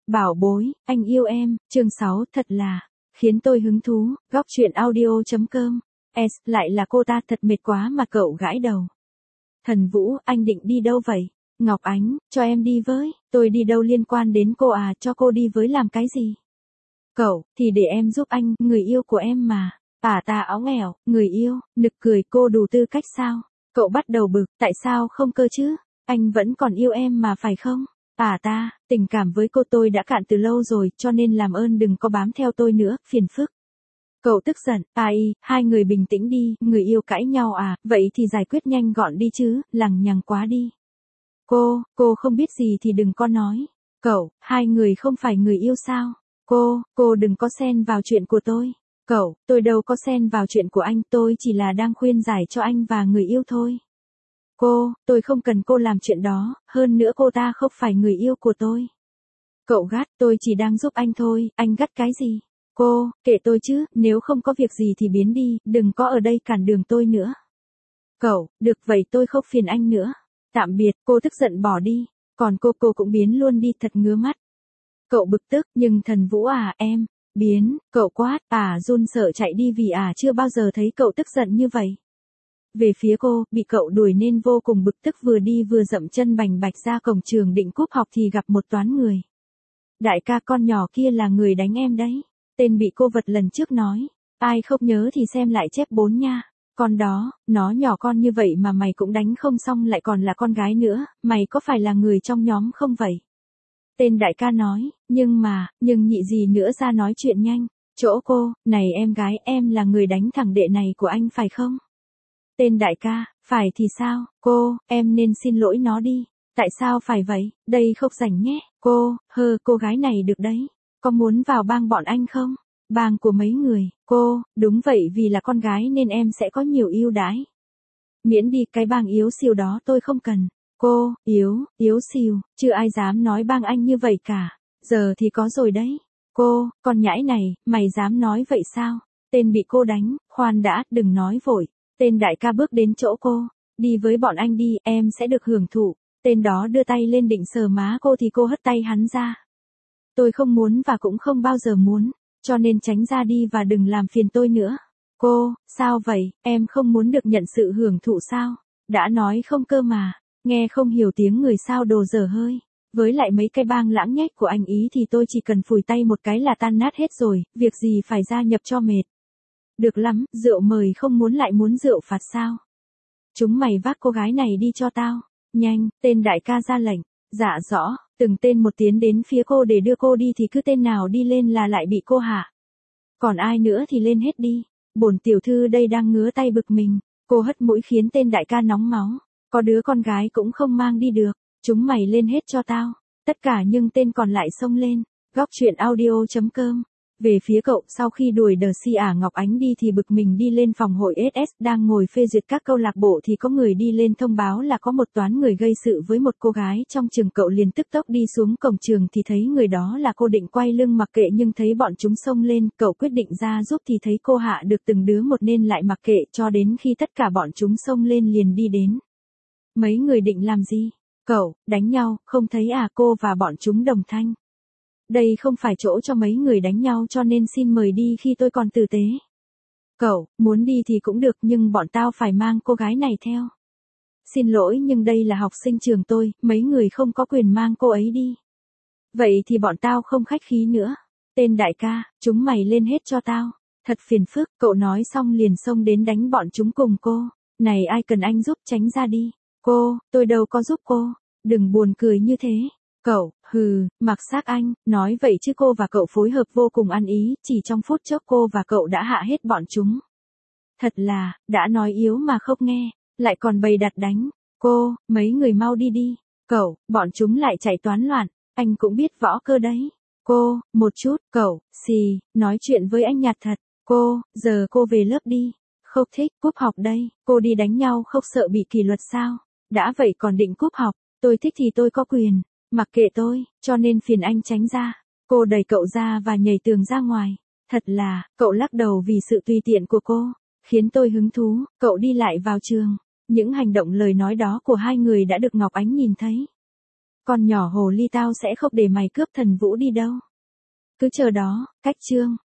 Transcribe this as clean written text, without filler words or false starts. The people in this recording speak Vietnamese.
Bảo bối, anh yêu em, chương 6 thật là, khiến tôi hứng thú, góc truyện audio.com. Lại là cô ta thật mệt quá mà cậu gãi đầu. Thần Vũ, anh định đi đâu vậy? Ngọc Ánh, cho em đi với, tôi đi đâu liên quan đến cô à, cho cô đi với làm cái gì? Cậu, thì để em giúp anh, người yêu của em mà. Ta óng ẻo, người yêu, nực cười, cô đủ tư cách sao? Cậu bắt đầu bực, tại sao không cơ chứ? Anh vẫn còn yêu em mà phải không? Tình cảm với cô tôi đã cạn từ lâu rồi, cho nên làm ơn đừng có bám theo tôi nữa, phiền phức. Cậu tức giận, hai người bình tĩnh đi, người yêu cãi nhau à, vậy thì giải quyết nhanh gọn đi chứ, lằng nhằng quá đi. Cô không biết gì thì đừng có nói. Cậu, hai người không phải người yêu sao? Cô đừng có xen vào chuyện của tôi. Cậu, tôi đâu có xen vào chuyện của anh, tôi chỉ là đang khuyên giải cho anh và người yêu thôi. Tôi không cần cô làm chuyện đó, hơn nữa cô ta không phải người yêu của tôi. Cậu gắt, tôi chỉ đang giúp anh thôi, anh gắt cái gì? Kệ tôi chứ, nếu không có việc gì thì biến đi, đừng có ở đây cản đường tôi nữa. Cậu, được vậy tôi không phiền anh nữa. Tạm biệt, cô tức giận bỏ đi, còn cô cũng biến luôn đi, thật ngứa mắt. Cậu bực tức, nhưng Thần Vũ à, em, biến, cậu quát, run sợ chạy đi vì chưa bao giờ thấy cậu tức giận như vậy. Về phía cô, bị cậu đuổi nên vô cùng bực tức, vừa đi vừa dậm chân bành bạch ra cổng trường định cúp học thì gặp một toán người. Đại ca, con nhỏ kia là người đánh em đấy. Tên bị cô vật lần trước nói. Ai không nhớ thì xem lại chép 4 nha. Con đó, nó nhỏ con như vậy mà mày cũng đánh không xong, lại còn là con gái nữa, mày có phải là người trong nhóm không vậy? Tên đại ca nói, nhưng nhị gì nữa ra nói chuyện nhanh. Chỗ cô, này em gái, em là người đánh thằng đệ này của anh phải không? Tên đại ca, phải thì sao? Em nên xin lỗi nó đi. Tại sao phải vậy? Đây không rảnh nhé. Cô gái này được đấy. Có muốn vào bang bọn anh không? Bang của mấy người? Đúng vậy, vì là con gái nên em sẽ có nhiều ưu đãi. Miễn đi, cái bang yếu xìu đó tôi không cần. Yếu xìu, chưa ai dám nói bang anh như vậy cả. Giờ thì có rồi đấy. Con nhãi này, mày dám nói vậy sao? Tên bị cô đánh, khoan đã, đừng nói vội. Tên đại ca bước đến chỗ cô, đi với bọn anh đi, em sẽ được hưởng thụ. Tên đó đưa tay lên định sờ má cô thì cô hất tay hắn ra. Tôi không muốn và cũng không bao giờ muốn, cho nên tránh ra đi và đừng làm phiền tôi nữa. Sao vậy, em không muốn được nhận sự hưởng thụ sao? Đã nói không cơ mà, nghe không hiểu tiếng người sao, đồ dở hơi. Với lại mấy cái bang lãng nhách của anh ý thì tôi chỉ cần phủi tay một cái là tan nát hết rồi, việc gì phải gia nhập cho mệt. Được lắm, rượu mời không muốn lại muốn rượu phạt sao? Chúng mày vác cô gái này đi cho tao. Nhanh, tên đại ca ra lệnh. Dạ rõ, từng tên một tiến đến phía cô để đưa cô đi thì cứ tên nào đi lên là lại bị cô hạ. Còn ai nữa thì lên hết đi. Bổn tiểu thư đây đang ngứa tay bực mình. Cô hất mũi khiến tên đại ca nóng máu. Có đứa con gái cũng không mang đi được. Chúng mày lên hết cho tao. Tất cả nhưng tên còn lại xông lên. Góc truyện audio.com. Về phía cậu, sau khi đuổi đờ si Ngọc Ánh đi thì bực mình đi lên phòng hội SS, đang ngồi phê duyệt các câu lạc bộ thì có người đi lên thông báo là có một toán người gây sự với một cô gái trong trường. Cậu liền tức tốc đi xuống cổng trường thì thấy người đó là cô, định quay lưng mặc kệ nhưng thấy bọn chúng xông lên, cậu quyết định ra giúp thì thấy cô hạ được từng đứa một nên lại mặc kệ cho đến khi tất cả bọn chúng xông lên liền đi đến. Mấy người định làm gì? Cậu, đánh nhau, không thấy cô và bọn chúng đồng thanh. Đây không phải chỗ cho mấy người đánh nhau cho nên xin mời đi khi tôi còn tử tế. Cậu, muốn đi thì cũng được nhưng bọn tao phải mang cô gái này theo. Xin lỗi nhưng đây là học sinh trường tôi, mấy người không có quyền mang cô ấy đi. Vậy thì bọn tao không khách khí nữa. Tên đại ca, chúng mày lên hết cho tao. Thật phiền phức, cậu nói xong liền xông đến đánh bọn chúng cùng cô. Này ai cần anh giúp, tránh ra đi. Tôi đâu có giúp cô. Đừng buồn cười như thế. Cậu, mặc xác anh, nói vậy chứ cô và cậu phối hợp vô cùng ăn ý, chỉ trong phút chốc cô và cậu đã hạ hết bọn chúng. Thật là, đã nói yếu mà không nghe, lại còn bày đặt đánh. Mấy người mau đi đi. Cậu, bọn chúng lại chạy toán loạn, anh cũng biết võ cơ đấy. Một chút, cậu, nói chuyện với anh nhạt thật. Giờ cô về lớp đi. Không thích, cúp học đây, cô đi đánh nhau không sợ bị kỷ luật sao? Đã vậy còn định cúp học, tôi thích thì tôi có quyền. Mặc kệ tôi, cho nên phiền anh tránh ra. Cô đẩy cậu ra và nhảy tường ra ngoài. Thật là, cậu lắc đầu vì sự tùy tiện của cô. Khiến tôi hứng thú, cậu đi lại vào trường. Những hành động lời nói đó của hai người đã được Ngọc Ánh nhìn thấy. Con nhỏ hồ ly tao sẽ không để mày cướp Thần Vũ đi đâu. Cứ chờ đó, cách chương.